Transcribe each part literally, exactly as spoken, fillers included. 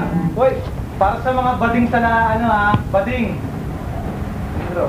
lang. Hoy, para sa mga bading sa na, ano ha, bading. Intro.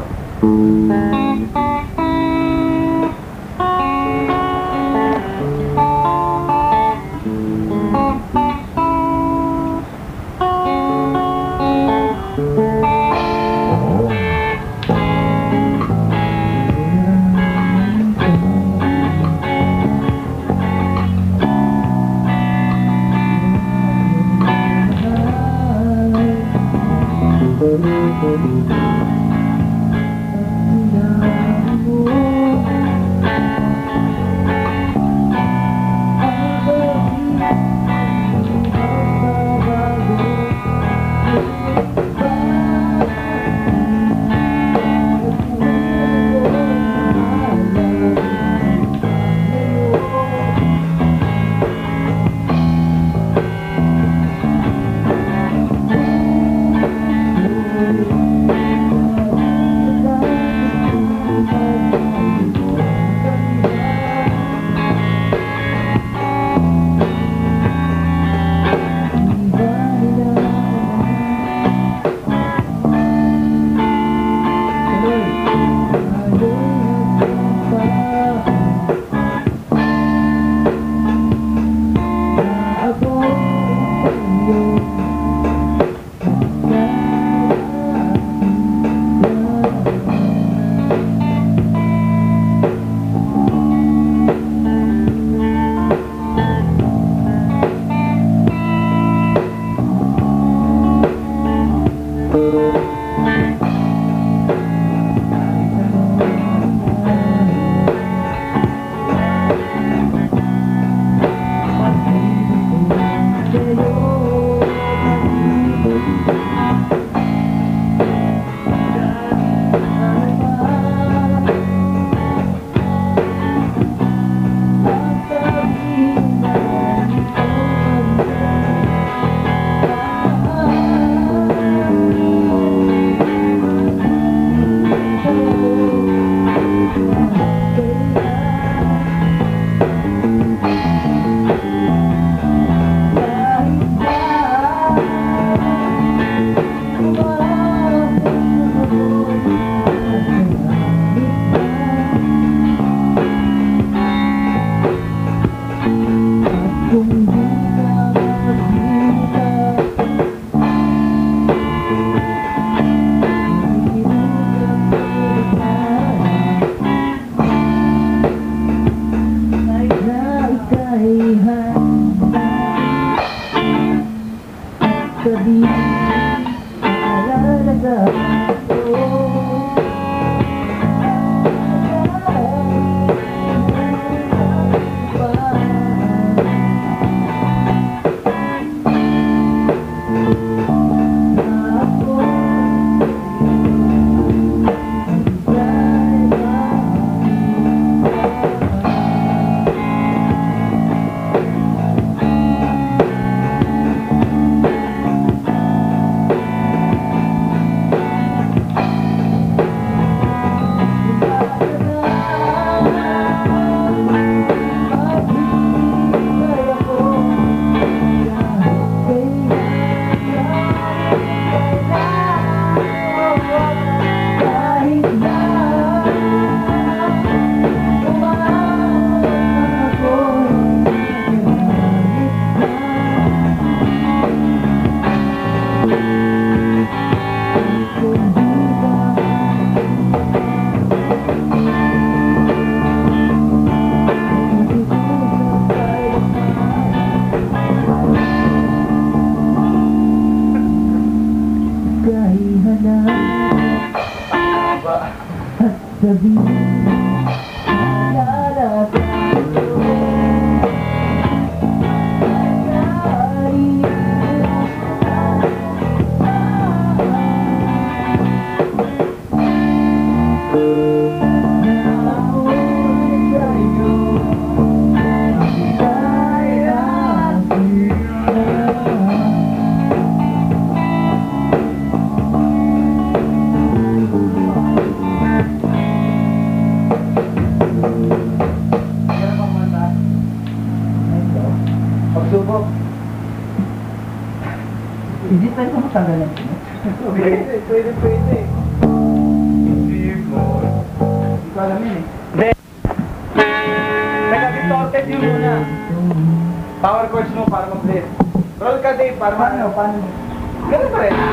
Hindi tayo sa matagalan. Pwede, pwede, pwede. Hindi mo. Hindi ko alam yun eh. Hindi. Teka, distorted yung muna. Power chords mo para mag-blend. Roll ka, Dave, para Paano? ma- Paano? Ganun pa rin.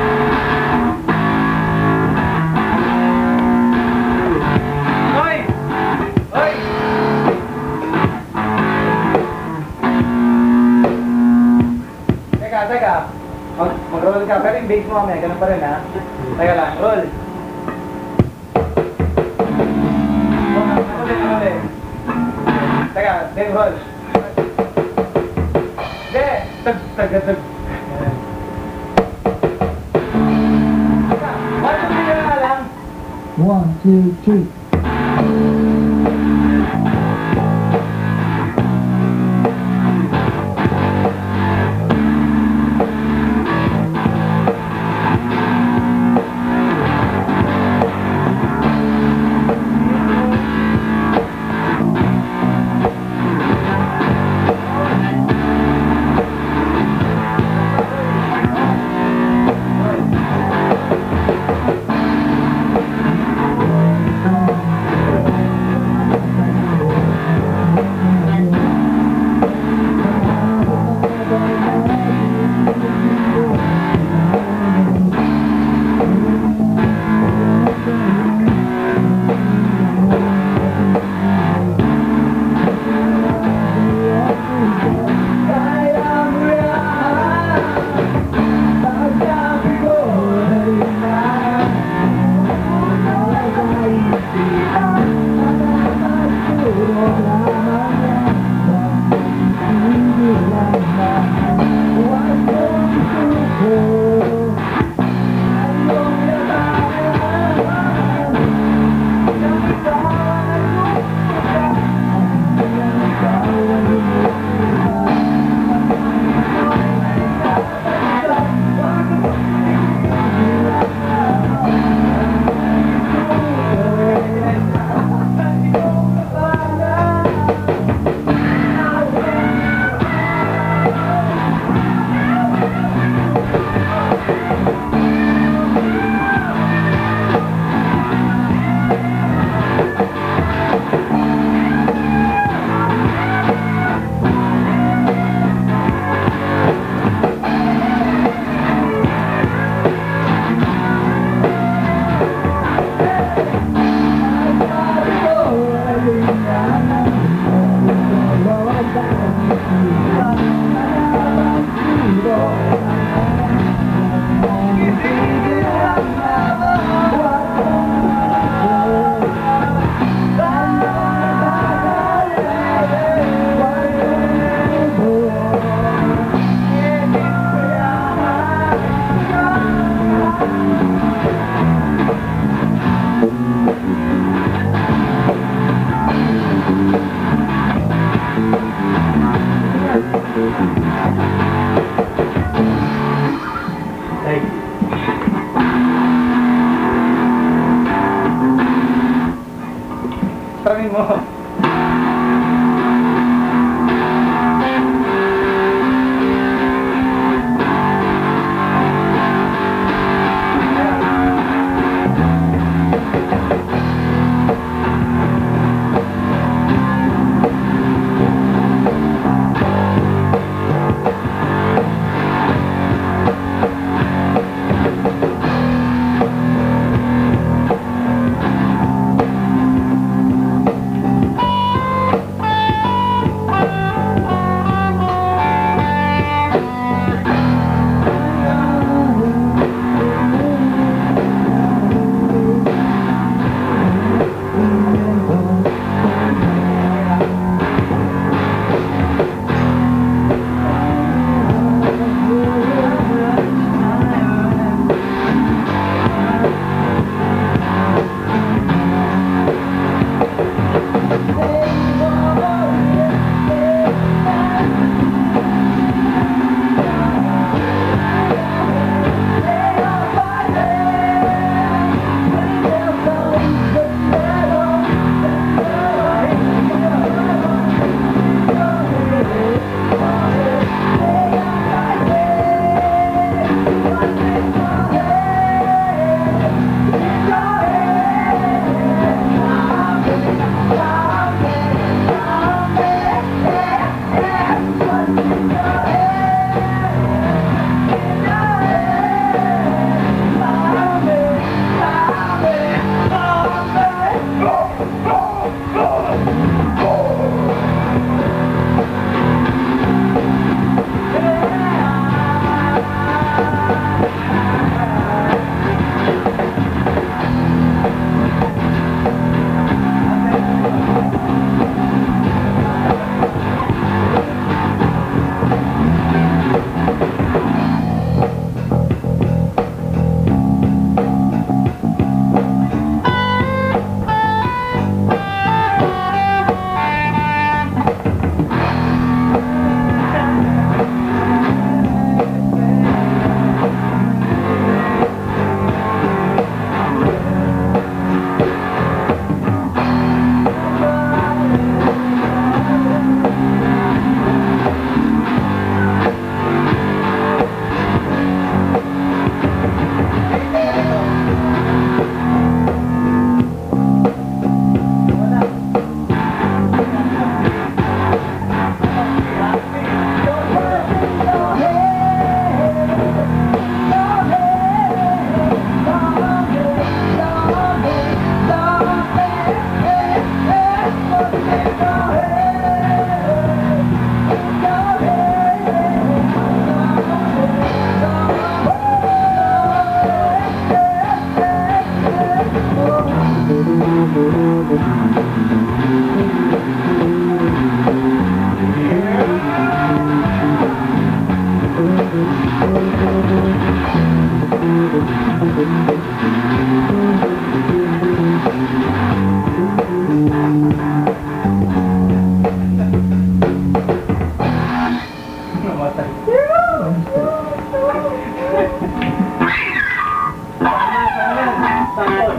Hoy! Hoy! Teka, teka. Mag mag-roll ka. Pero yung bass mo mamaya, ganun pa rin ha. Teka lang, roll. Oh, ako din, ako din. Teka, then roll. Hindi! Tag, tag, tag. Teka, one, two, three na lang. One, two, three. Tangin mo. namatay. Sample.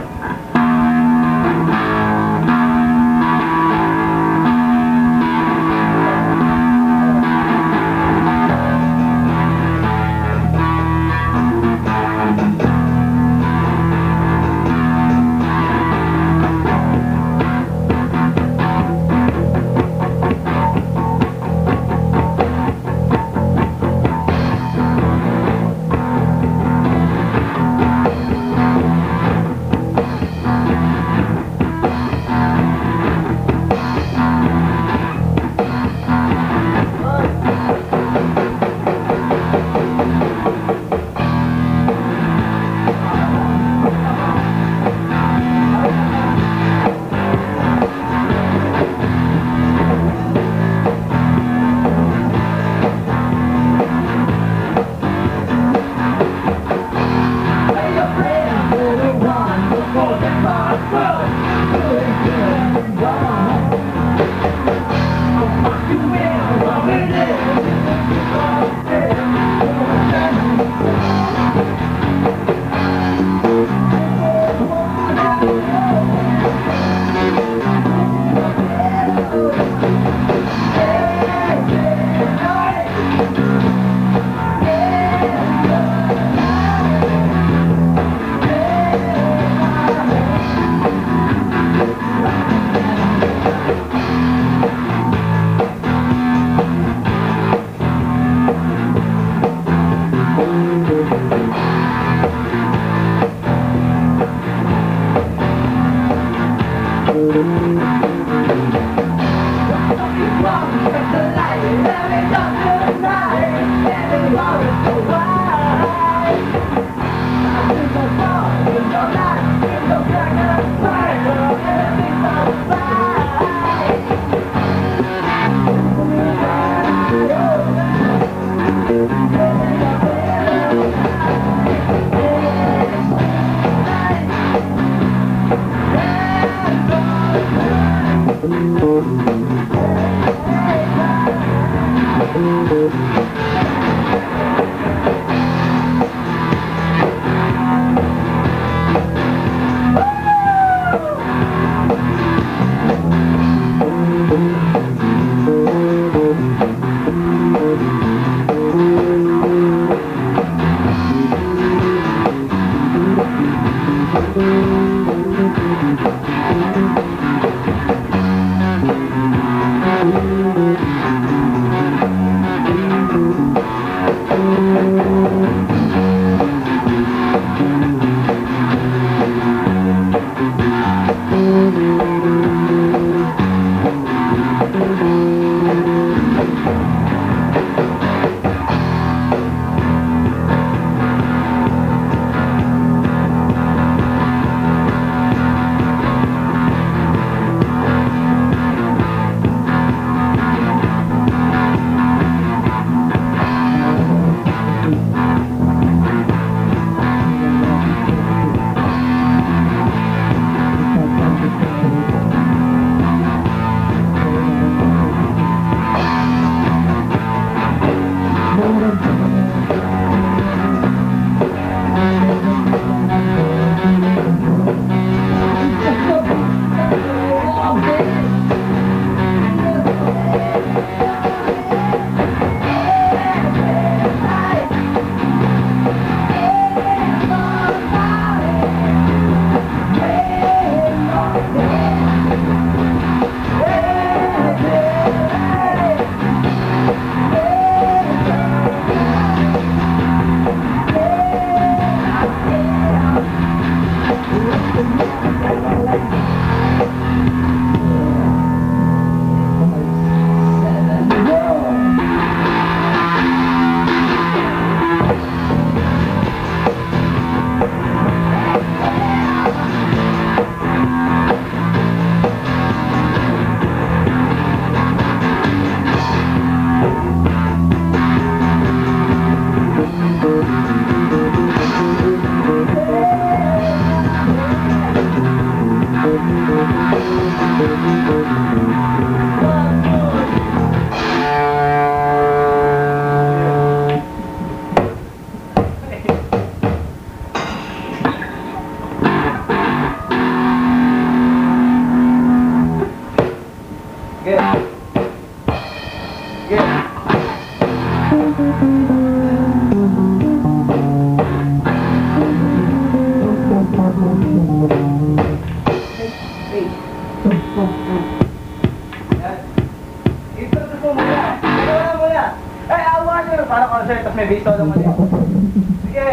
ng concert, tapos may bass solo mali. Sige!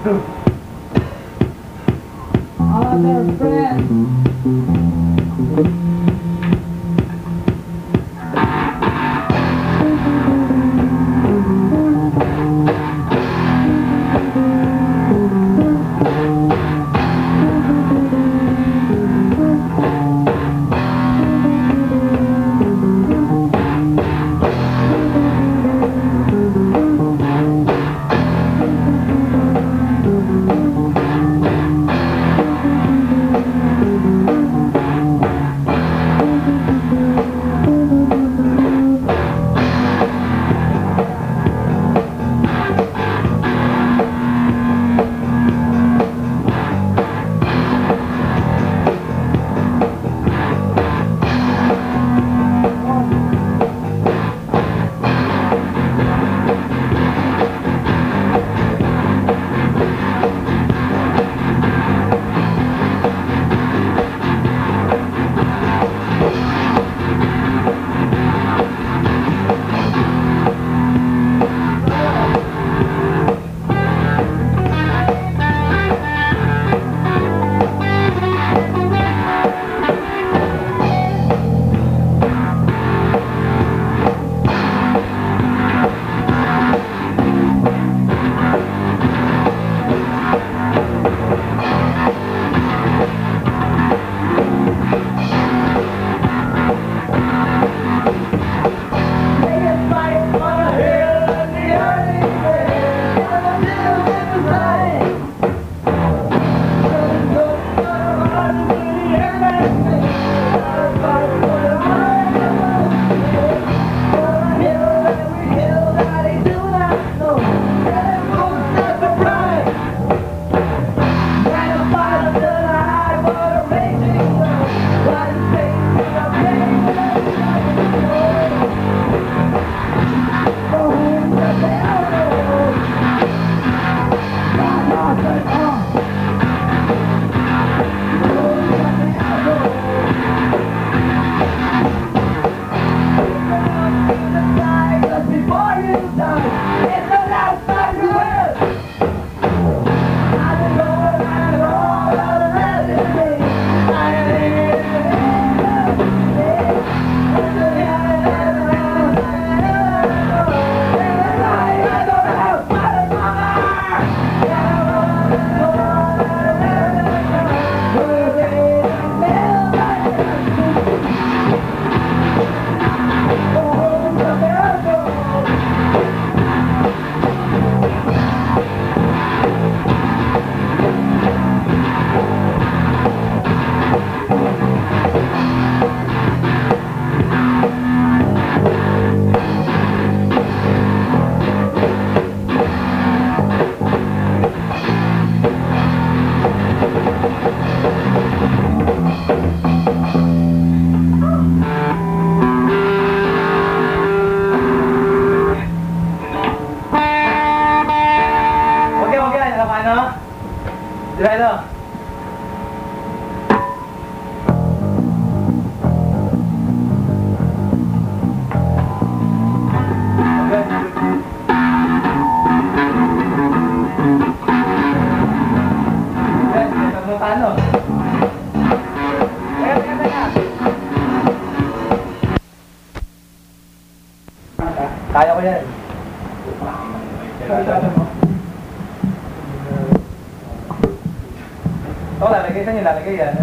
Other friends. Diretso. Ano? Teka, teka, teka. Kaya ko yan. Oo, lalagay. Saan yung lalagay yan?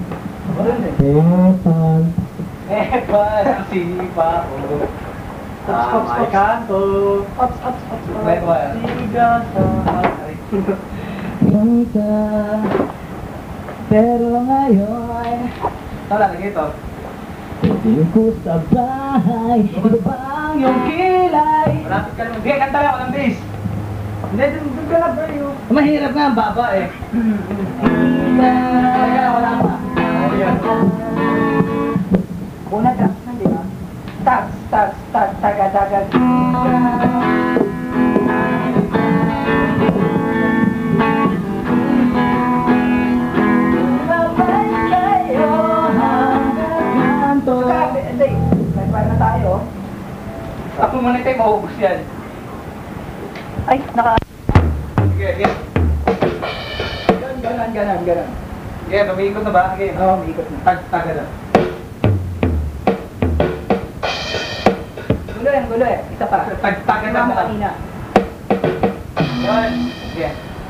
Epan. Epan, ang sipa ko. Ah, may kanto. Ops, ops, ops. May kwa. Siga sa hari. Ka, pero ngayon Saan lalagay ito? hindi ko sa bahay. Ito bang yung kilay? Malapit ka naman. Sige, kanta lang ako ng bass. Hindi, doon ka na ba yun? Mahirap nga ang baba eh. Talaga, wala pa. Ayan. Una tracks na, di ba? Tax, tax, tax, taga, taga. Hindi, may pa na tayo. Ako muna tayo, maubos yan. Ay, naka... Sige, sige. Ganon, ganon, ganon, ganon. Sige, umiikot na ba? Sige. Oo, may ikot na. Tag, taga na. Gulo yan, gulo eh. Isa pa. Tag, taga na. Tumama kanina. Yun. Sige.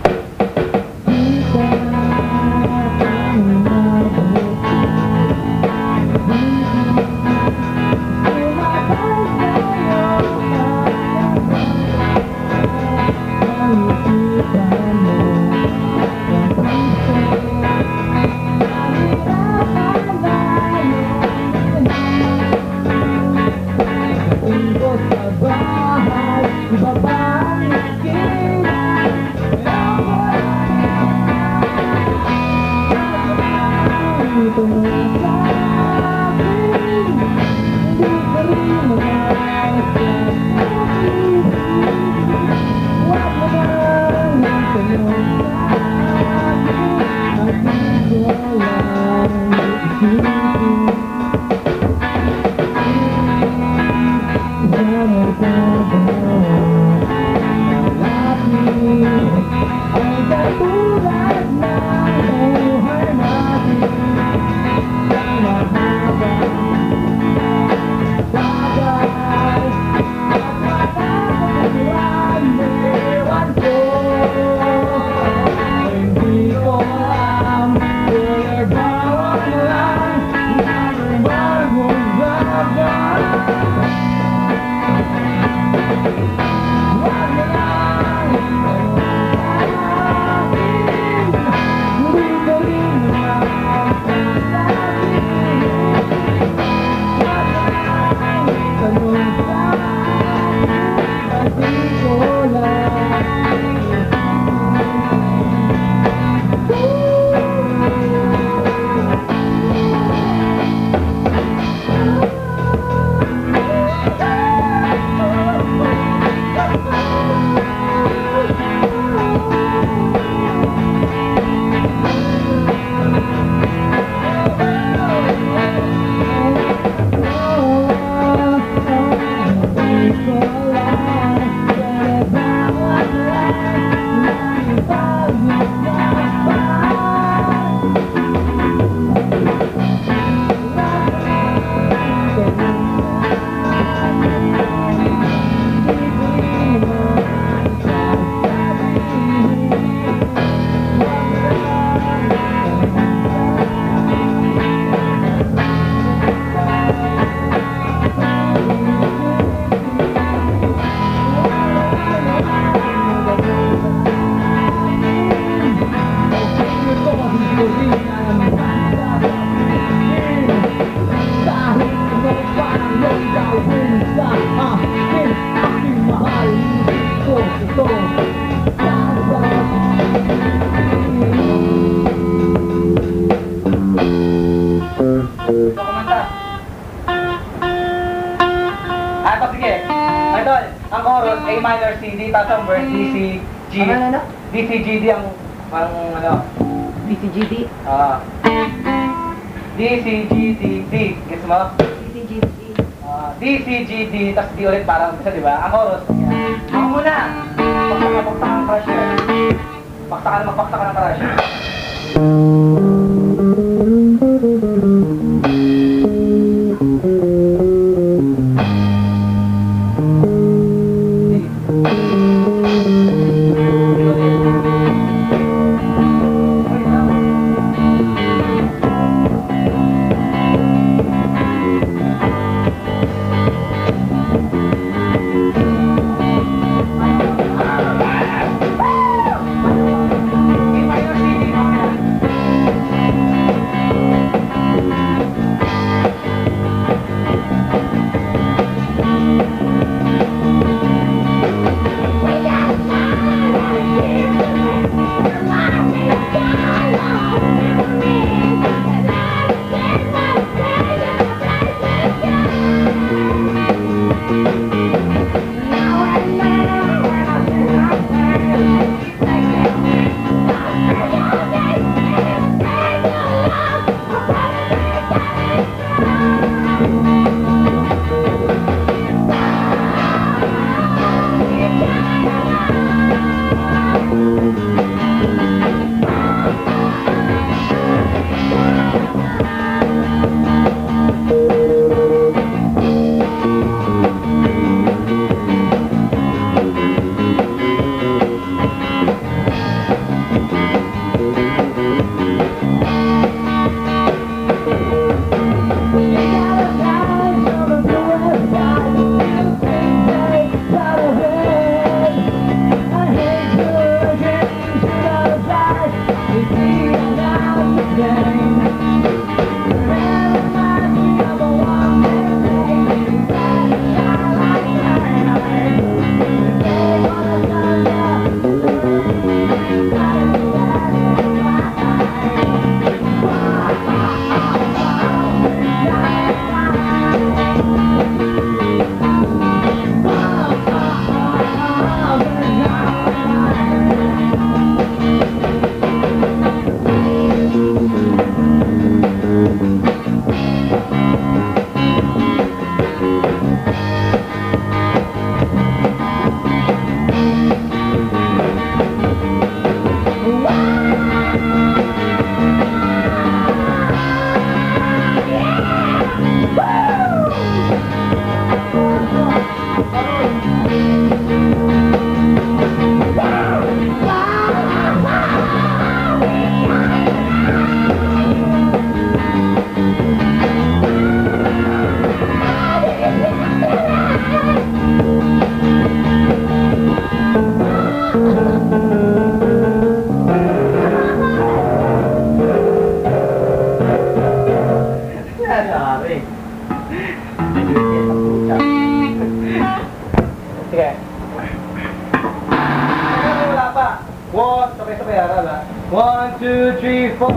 Ang chorus, A minor, C, D, tapos ang verse, D, C, G. Ano, ano, ano? D, C, G, D ang, ang ano, D C G D? ah, D, C, G, D, D. Guess mo? D C G D. Ah, D, C, G, D, tapos D ulit parang isa, di ba? Ang chorus. Ako muna! Paksa ka, paksa ka ng crush yun. Paksa ka na, magpaksa ka ng crush. One, sabay-sabay ha, ha? One, two, three, four.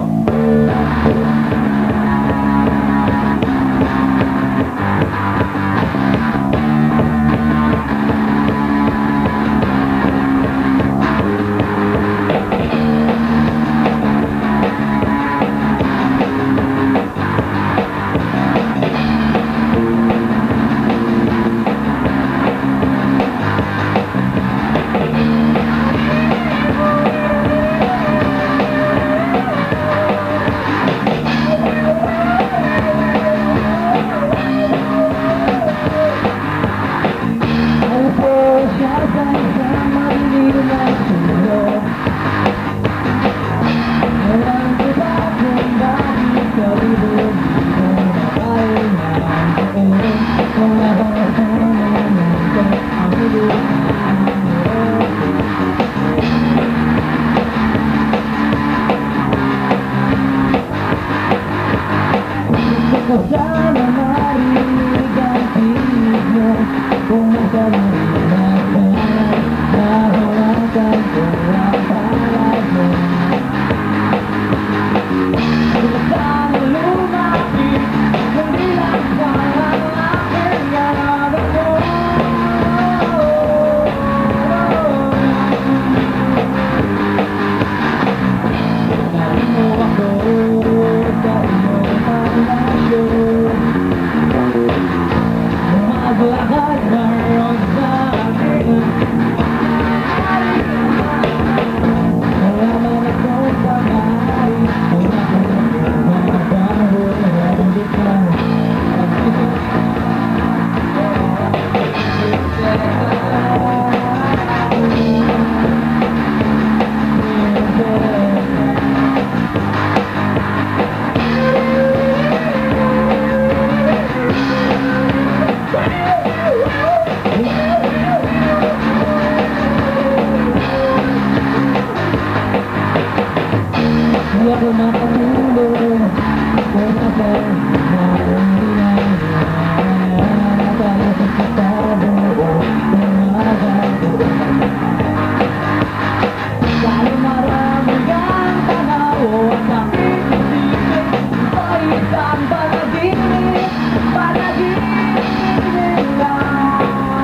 Sana marinig ang tinig mo kung nasa mahirap ka nahawakan ko ang palad mo. Sana lumapit kundi lang parang aking yarada mo. Dahil mo ako sa iyong palasyo, maglakad ngayon sa akin. Wala man akong pagay, wala akong magbabago, hindi ka. Hindi ako makatulog kung ako naiingan. Kaya sa katabo ko umagago. Dahil marami ang tanaw at aking isipin ay isang panaginip, panaginip lang.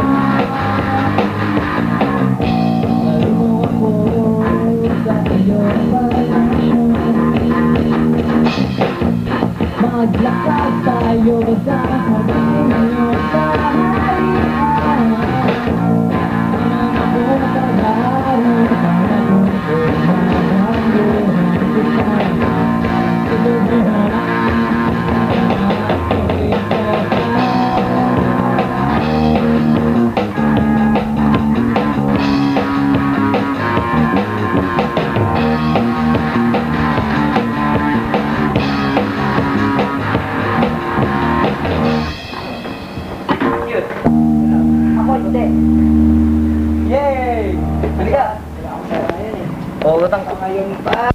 Dahil mo ako sa iyong palasyo, maglakad tayo sa hardin iyong kaharian. Ang akong pag-aaral, parang kung magandang kita. Ilubihan ang aking Cute. Ako, hindi. Yay! Halika! Wala akong pera ngayon eh. Oo, utang. Ngayon pa.